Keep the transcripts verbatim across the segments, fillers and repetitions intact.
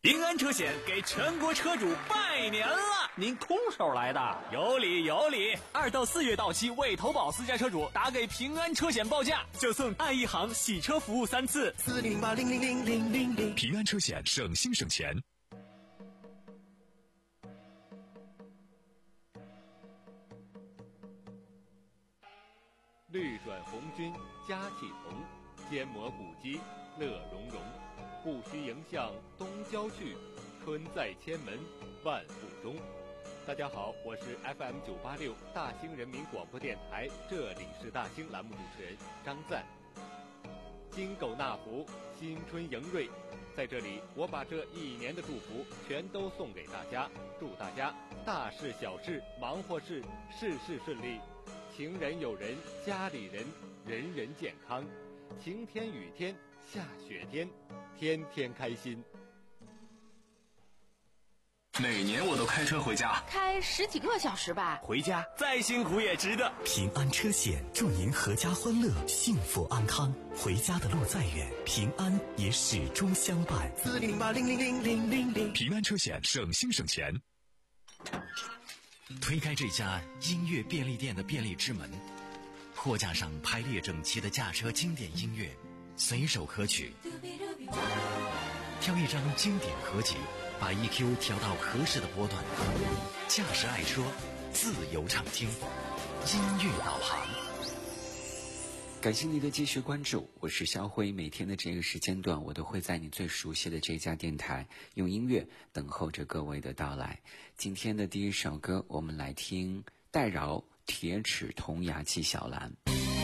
平安车险给全国车主拜年了！ 您空手来的？ 有理有理！二到四月到期未投保私家车主，打给平安车险报价，就送爱一行洗车服务三次。 四零八零零零零零零， 平安车险省心省钱。 绿转红军佳气同，坚磨古肌乐融融。不须迎向东郊去，春在千门万户中。大家好，我是 F M 九八六大兴人民广播电台，这里是大兴栏目主持人张赞。金狗纳福，新春迎瑞，在这里我把这一年的祝福全都送给大家，祝大家大事小事忙活事事事顺利，情人友人家里人人人健康，晴天雨天下雪天天天开心。 每年我都开车回家， 开十几个小时吧， 回家再辛苦也值得。 平安车险祝您阖家欢乐，幸福安康。回家的路再远，平安也始终相伴。 四零八零零零零零零， 平安车险省心省钱。 推开这家音乐便利店的便利之门，货架上排列整齐的驾车经典音乐，随手可取。挑一张经典合集，把 E Q 调到合适的波段，驾驶爱车，自由畅听，音乐导航。 感谢你的继续关注，我是肖辉。每天的这个时间段，我都会在你最熟悉的这家电台，用音乐等候着各位的到来。今天的第一首歌，我们来听戴娆《铁齿铜牙纪晓岚》。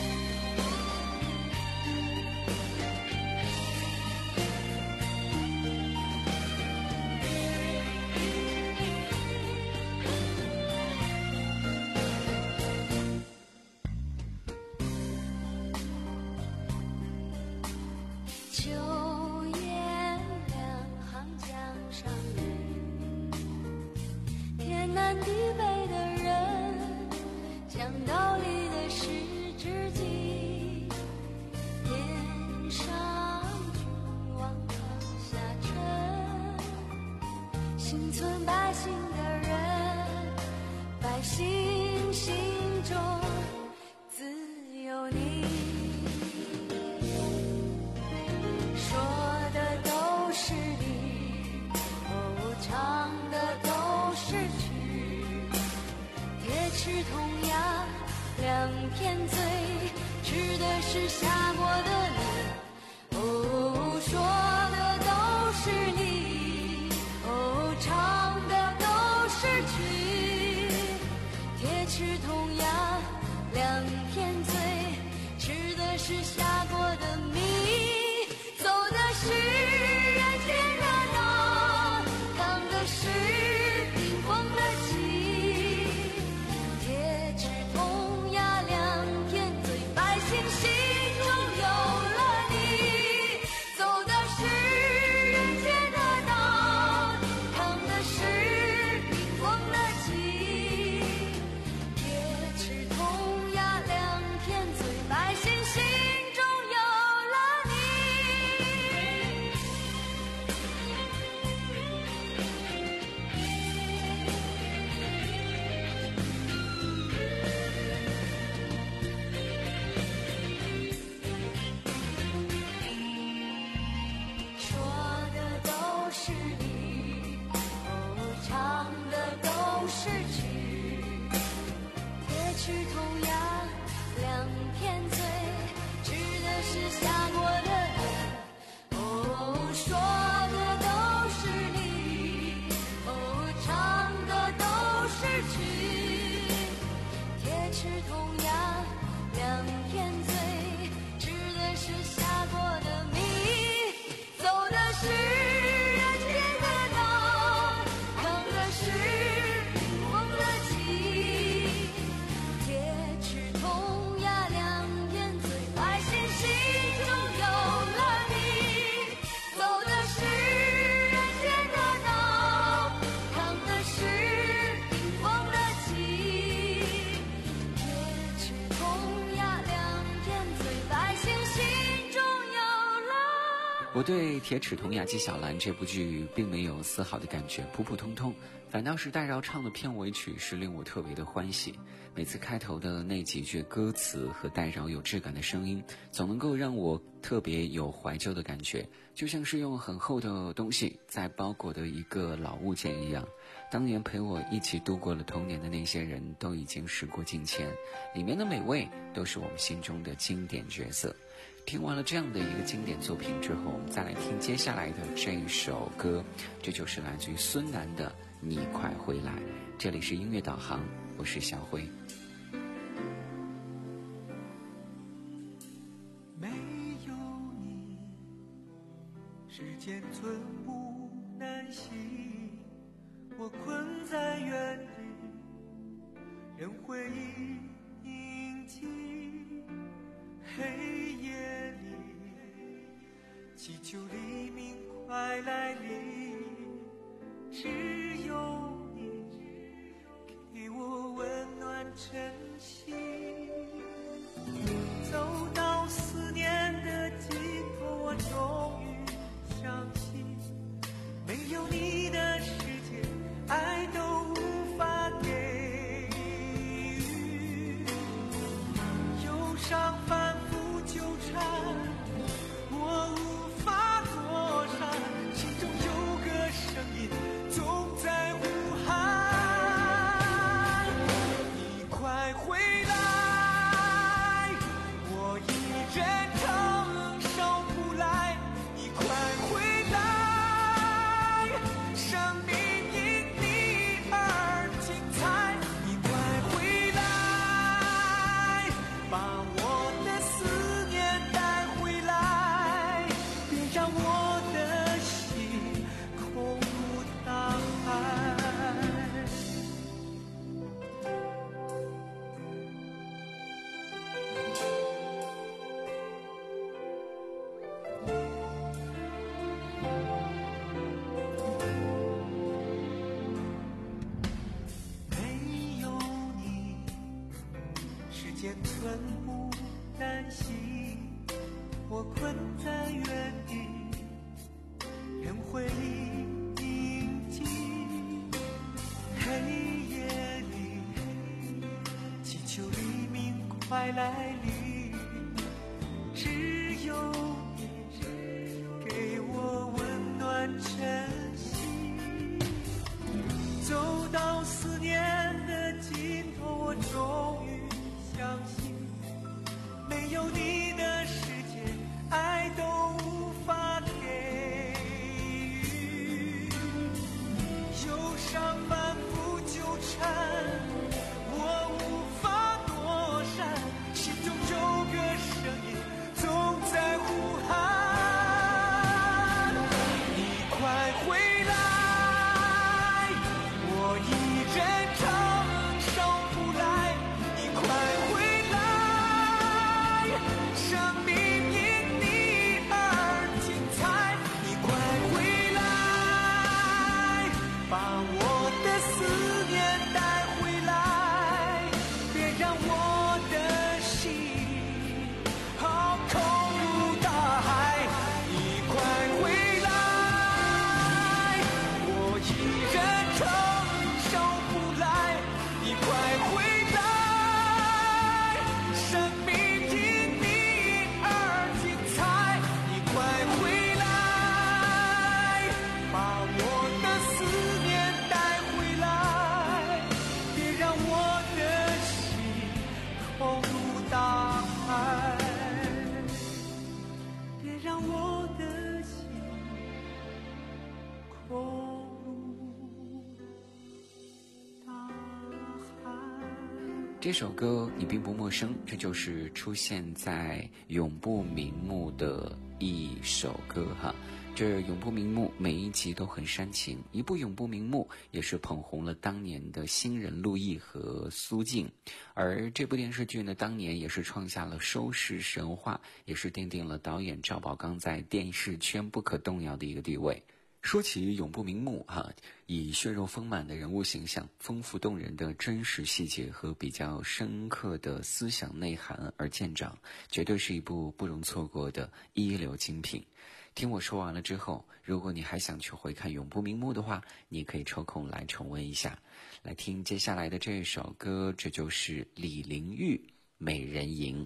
两片嘴，吃的是下过的梨。哦，说的都是理，哦，唱的都是曲。铁齿铜牙，两片嘴，吃的是下过的米，走的是人间热闹，扛的是冰封的旗。铁齿铜牙两片嘴，百姓心中有了你，走的是人间热闹，扛的是冰封的旗。铁齿铜牙两片嘴，百姓心中有了你。说的都是理，哦，唱的都是曲。铁齿铜牙两片嘴，吃的是下过的梨。哦，说的都是理，哦，唱的都是曲。铁齿铜牙两片嘴，吃的是下过的米，走的是人间热闹，扛的是冰封的旗。铁齿铜牙两片嘴，百姓心中我对《铁齿铜牙纪晓岚》这部剧并没有丝毫的感觉，普普通通，反倒是戴娆唱的片尾曲是令我特别的欢喜。每次开头的那几句歌词和戴娆有质感的声音，总能够让我特别有怀旧的感觉，就像是用很厚的东西在包裹的一个老物件一样。当年陪我一起度过了童年的那些人都已经时过境迁，里面的每位都是我们心中的经典角色。听完了这样的一个经典作品之后，我们再来听接下来的这一首歌，这就是来自于孙楠的《你快回来》。这里是音乐导航，我是小辉。 没有你，时间寸步难行，我困在原地，任回忆凝结。黑夜里，祈求黎明快来临，只有你给我温暖真心。走到思念的尽头，我终于相信，没有你的世界，爱都无法给予。忧伤反复纠缠，我无法躲闪，心中有个声音总在呼喊，你快回来，我一人承受不来，你快回来，生命因你而精彩，你快回来，把我的思念带回来，别让我的心空如大海。没有你，时间寸步难行，我困在原地，任回忆凝结。黑夜里，祈求黎明快来临，只有你给我温暖真心。走到思念的尽头，我终于相信，没有你的世界，爱都无法给予。忧伤反复纠缠，我无法躲闪，心中有个声音总在呼喊，你快回来，我一人承受不来，你快回来，生命因你而精彩，你快回来，把我的思念带回来，别让我的心好空如大海，你快回来，我一人承受不来，你快回来，生命因你而精彩，你快回来，把我的思念带回来，别让我的心空如大海，别让我的心空如大海。 这首歌你并不陌生，这就是出现在永不瞑目的一首歌哈。这永不瞑目每一集都很煽情，一部永不瞑目也是捧红了当年的新人陆毅和苏静，而这部电视剧呢，当年也是创下了收视神话，也是奠定了导演赵宝刚在电视圈不可动摇的一个地位。 说起永不瞑目哈，以血肉丰满的人物形象、丰富动人的真实细节和比较深刻的思想内涵而见长，绝对是一部不容错过的一流精品。听我说完了之后，如果你还想去回看永不瞑目的话，你可以抽空来重温一下。来听接下来的这首歌，这就是李玲玉《美人吟》。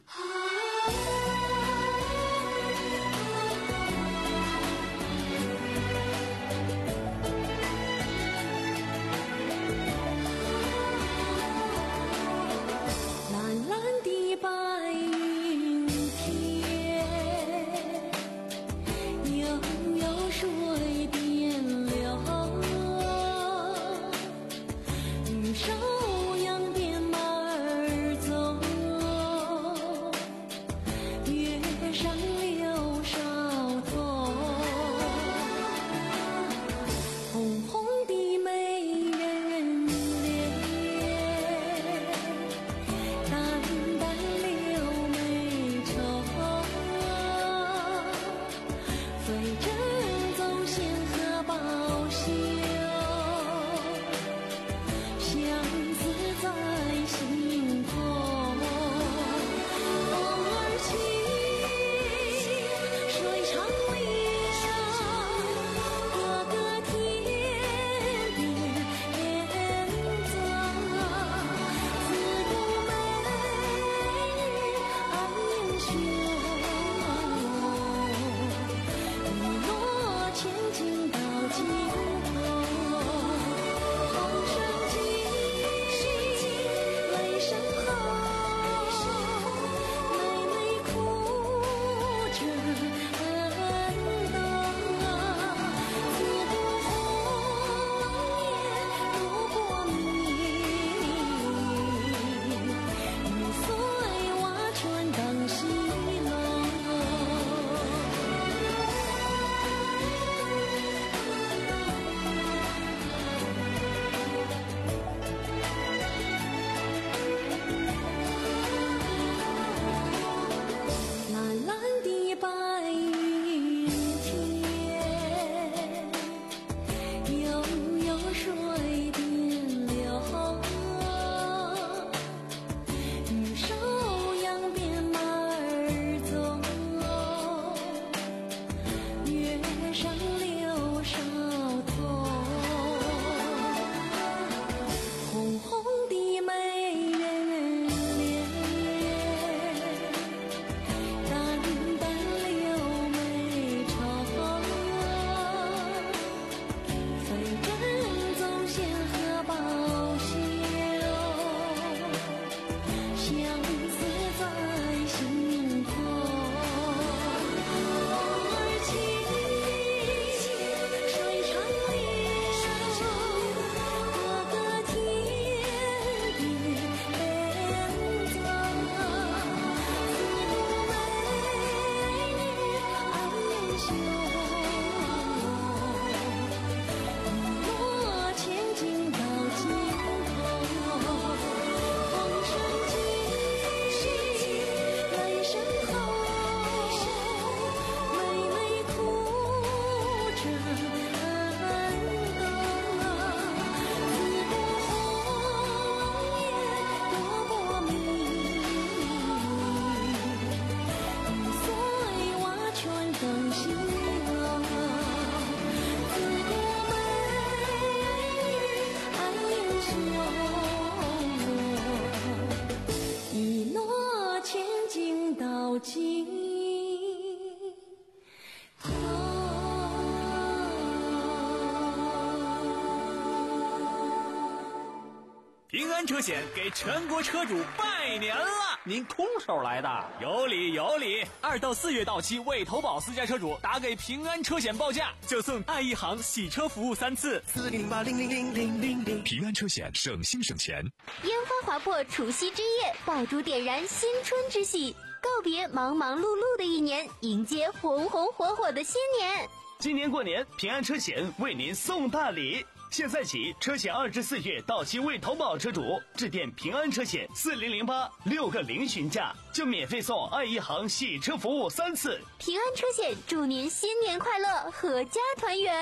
平安车险给全国车主拜年了！ 您空手来的？ 有理有理！二到四月到期未投保私家车主打给平安车险报价，就送爱一行洗车服务三次。 四零八零零零零零零。 平安车险省心省钱。 烟花划破除夕之夜，爆竹点燃新春之喜，告别忙忙碌碌的一年，迎接红红火火的新年。 今年过年，平安车险为您送大礼。现在起，车险二至四月到期未投保车主，致电平安车险四零零八六个零询价，就免费送爱一行洗车服务三次。 平安车险祝您新年快乐，阖家团圆。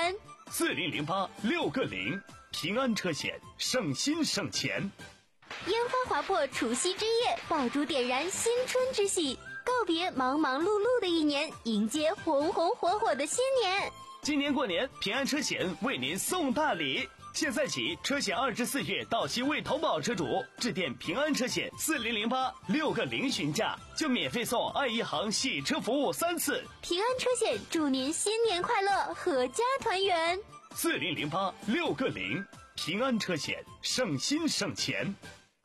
四零零八六个零。平安车险，省心省钱。 烟花划破除夕之夜，爆竹点燃新春之喜，告别忙忙碌碌的一年，迎接红红火火的新年。 今年过年，平安车险为您送大礼。现在起，车险二至四月到期未投保车主，致电平安车险四零零八六个零询价，就免费送爱一行洗车服务三次。 平安车险祝您新年快乐，阖家团圆。 四零零八六个零，平安车险，省心省钱。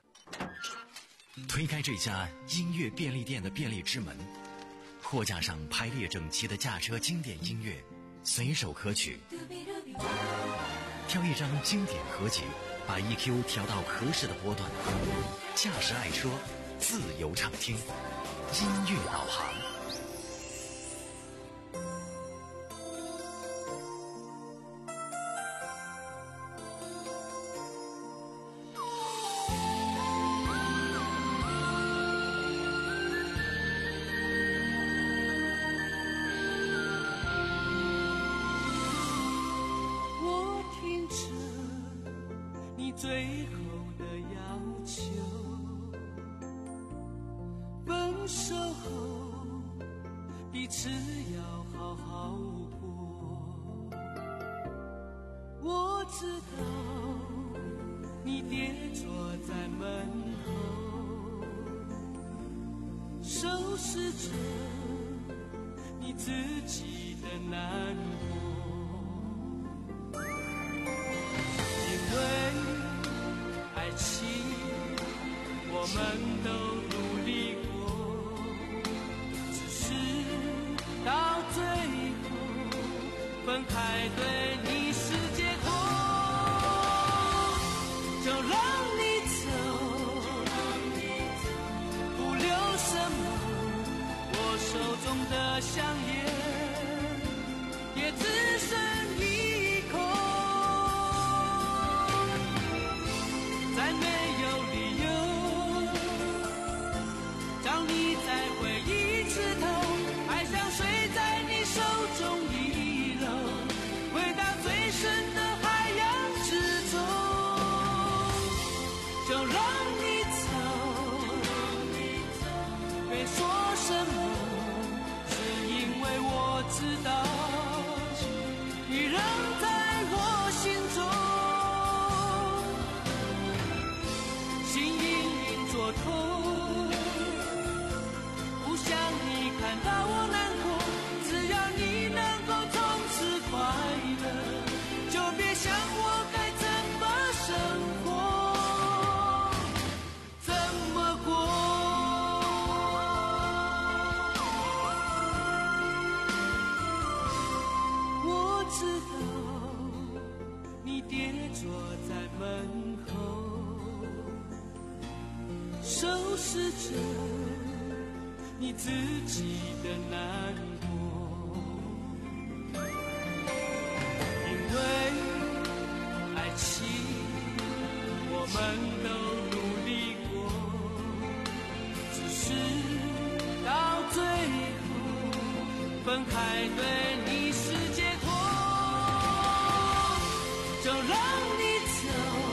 推开这家音乐便利店的便利之门，货架上排列整齐的驾车经典音乐，随手可取。挑一张经典合集，把 E Q 调到合适的波段，驾驶爱车，自由畅听，音乐导航。 最后的要求，分手后彼此要好好过。我知道你跌坐在门后，收拾着你自己的难过，因为爱情我们都努力过，只是到最后分开对你是解脱。就让你走，不留什么，我手中的香烟也只剩一口。再没有理由让你再回一次头，爱像水在你手中遗漏，回到最深的海洋之中。就让你走，别说什么，是因为我知道你仍在我心中。心隐隐作痛，不想你看到我难过，只要你能够从此快乐，就别想我该怎么生活，怎么过。我知道你跌坐在门后，收拾着你自己的难过，因为爱情我们都努力过，只是到最后分开对你是解脱。就让你走，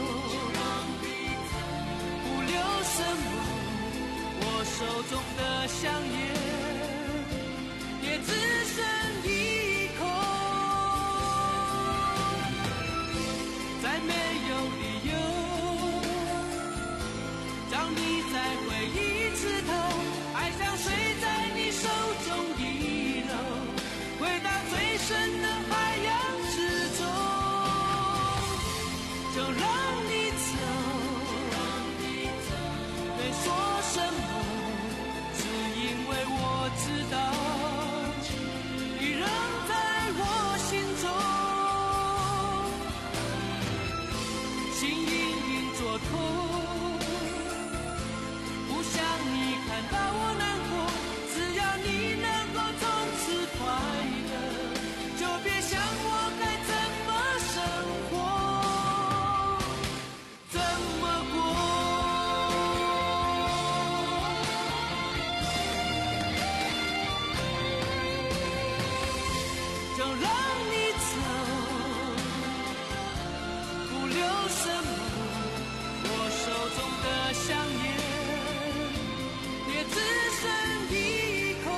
不留什么，我手中的香烟也只剩一口。再没有理由让你再回一次头，爱像水在你手中遗漏，回到最深的海洋之中。就让你走，别说什么，只因为我知道你仍在我心中。心隐隐作痛，不想你看到我难过，只要你能够从此快乐，就别想我该怎么生活。 什么？我手中的香烟也只剩一口，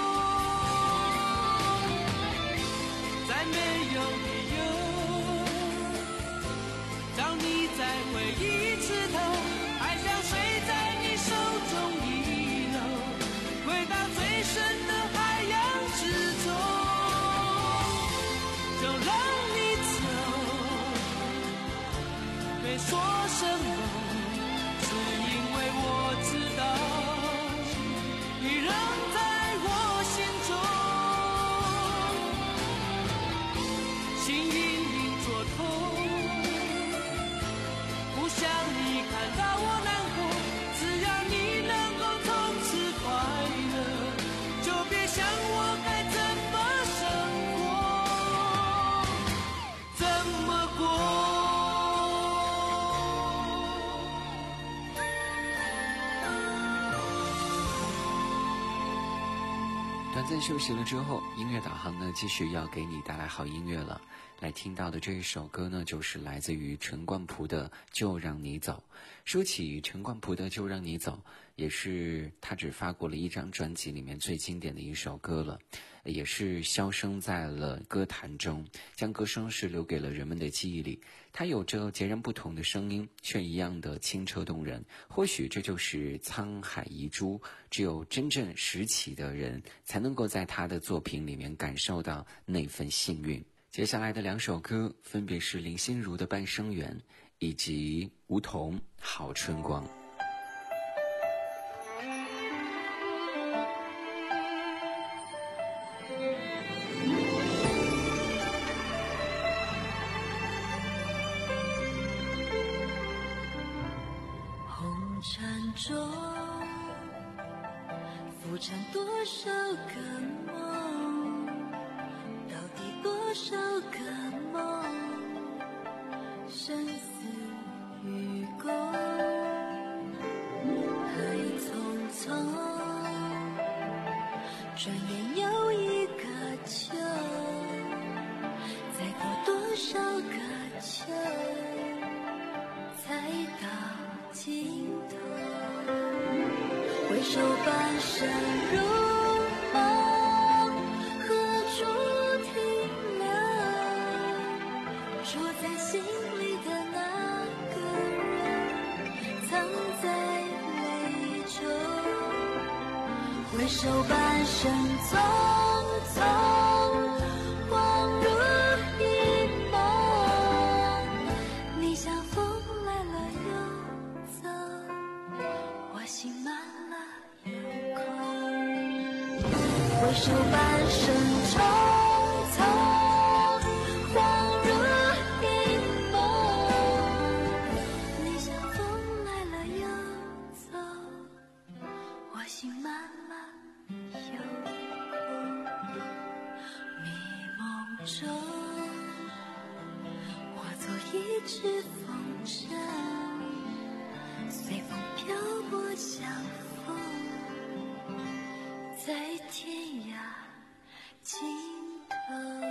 再没有理由让你再回一次头，爱像水在你手中遗漏，回到最深的海洋之中，就让你走，没说什么，是因为我知道你仍在我心中，心隐隐作痛，不想你看到我难过，只要你能够从此快乐，就别想我该怎么生活，怎么过。 短暂休息了之后，音乐导航呢继续要给你带来好音乐了。来听到的这一首歌呢，就是来自于陈冠蒲的《就让你走》。说起陈冠蒲的《就让你走》，也是他只发过了一张专辑里面最经典的一首歌了，也是销声在了歌坛中，将歌声是留给了人们的记忆里。他有着截然不同的声音，却一样的清澈动人。或许这就是沧海遗珠，只有真正拾起的人，才能够在他的作品里面感受到那份幸运。接下来的两首歌分别是林心如的《半生缘》以及梧桐《好春光》。 红尘中浮沉多少个梦，到底多少个梦，生死与共，太匆匆，转眼又一个秋，再过多少个秋，才到尽头。回首半生如梦，何处停留？住在心里的那个人，藏在泪中。回首半生匆匆，恍如一梦。你像风来了又走，我心满了又空。回首半生匆匆，恍如一梦。你像风来了又走，我心满了又空。迷梦中，化作一只风筝，随风漂泊相逢，在天涯尽头。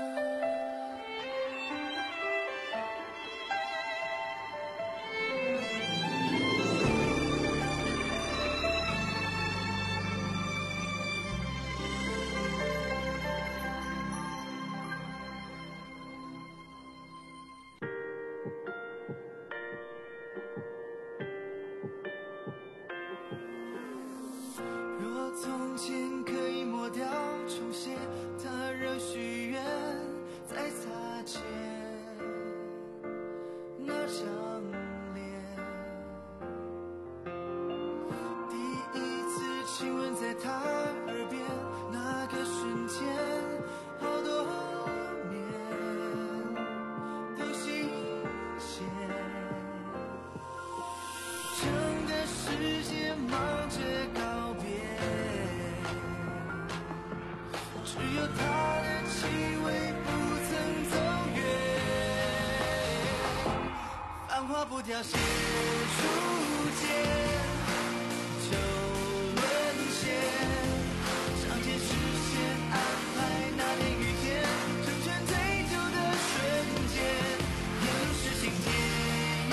若从前可以抹掉重写，他热许愿再擦肩那张脸，第一次亲吻在他耳边那个瞬间，好多年都新鲜。整个世界忙着告别，只有他的气味不曾走远。繁华不凋谢，初见就沦陷，上天实现安排那天遇见，成全最久的瞬间，沿路是晴天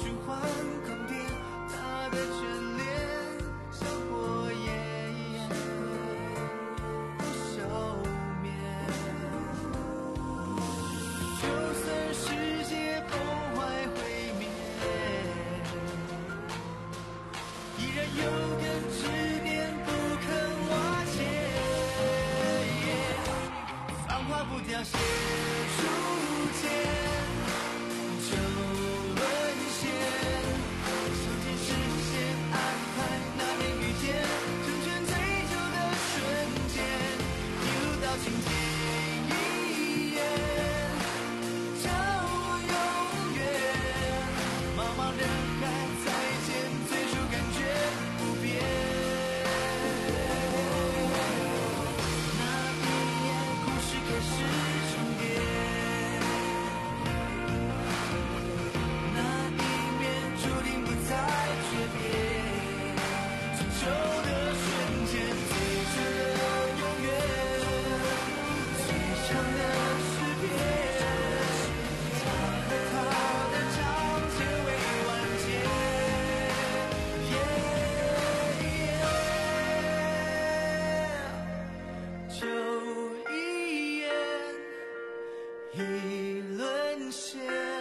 循环宫殿，他的眷恋像火焰不消灭。就算世界崩坏毁灭，依然有根支点不肯瓦解。繁华不凋谢，初见就沦陷，上天实现安排，那天遇见，成全最久的瞬间，一路到今天，一眼就永远。茫茫人海再见，最初感觉不变。那一夜，故事开始重叠。那一面注定不再诀别，成熟的瞬间，最真的永远，最长的诗篇，他和他的章节未完结。就一眼，一沦陷。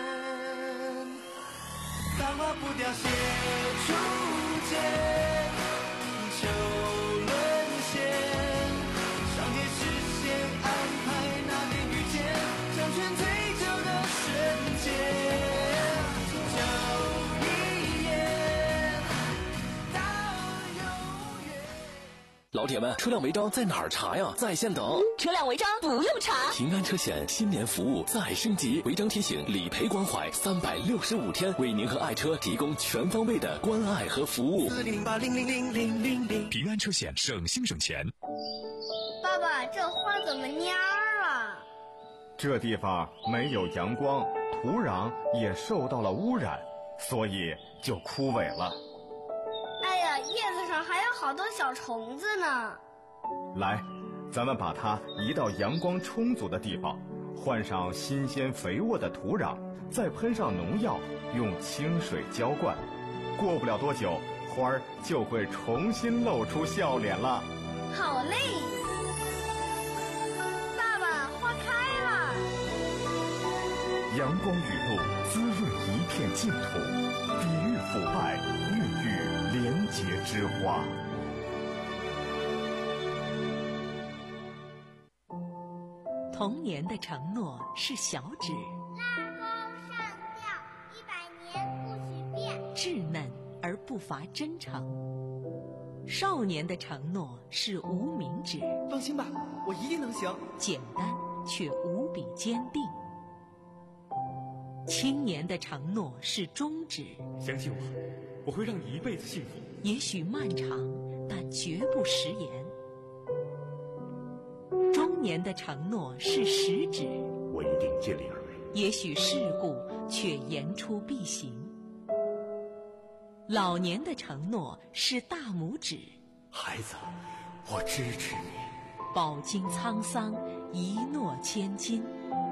繁华不凋谢，初见就沦陷，上天实现安排，那天遇见，成全最久的瞬间，就一眼到永远。 老铁们，车辆违章在哪儿查呀？在线等。 车辆违章不用查。 平安车险新年服务再升级，违章提醒、理赔关怀，三百六十五天为您和爱车提供全方位的关爱和服务。 四零八零零零零零零。 平安车险，省心省钱。 爸爸，这花怎么蔫儿了？ 这地方没有阳光，土壤也受到了污染，所以就枯萎了。 哎呀，叶子上还有好多小虫子呢。 来，咱们把它移到阳光充足的地方，换上新鲜肥沃的土壤，再喷上农药，用清水浇灌。过不了多久，花儿就会重新露出笑脸了。 好嘞，爸爸，花开了。 阳光雨露滋润一片净土，抵御腐败，孕育廉洁之花。 童年的承诺是小指， 拉钩上吊，一百年不许变。 稚嫩而不乏真诚。少年的承诺是无名指， 放心吧，我一定能行。 简单却无比坚定。青年的承诺是中指， 相信我，我会让你一辈子幸福。 也许漫长，但绝不食言。中年的承诺是食指， 我一定尽力而为。 也许世故，却言出必行。老年的承诺是大拇指， 孩子，我支持你。 饱经沧桑，一诺千金。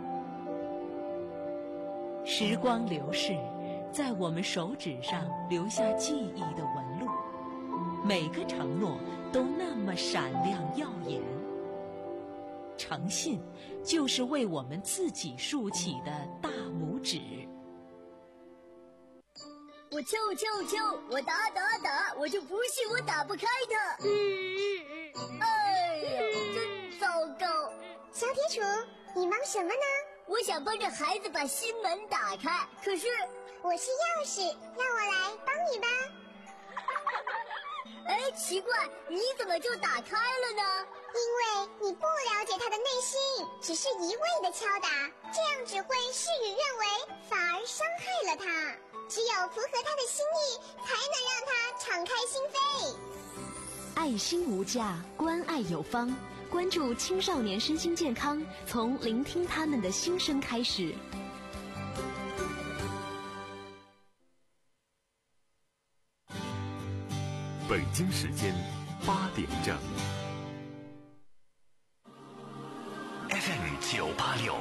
时光流逝，在我们手指上留下记忆的纹路，每个承诺都那么闪亮耀眼。诚信就是为我们自己竖起的大拇指。 我敲我敲我敲，我打打打，我就不信我打不开它。嗯，哎呀，真糟糕！ 小铁杵，你忙什么呢？ 我想帮着孩子把心门打开，可是我是钥匙，让我来帮你吧。 哎，奇怪，你怎么就打开了呢？ 因为你不了解他的内心，只是一味的敲打，这样只会事与愿违，反而伤害了他。只有符合他的心意，才能让他敞开心扉。 爱心无价，关爱有方。关注青少年身心健康，从聆听他们的心声开始。 北京时间八点整。 F M 九八六。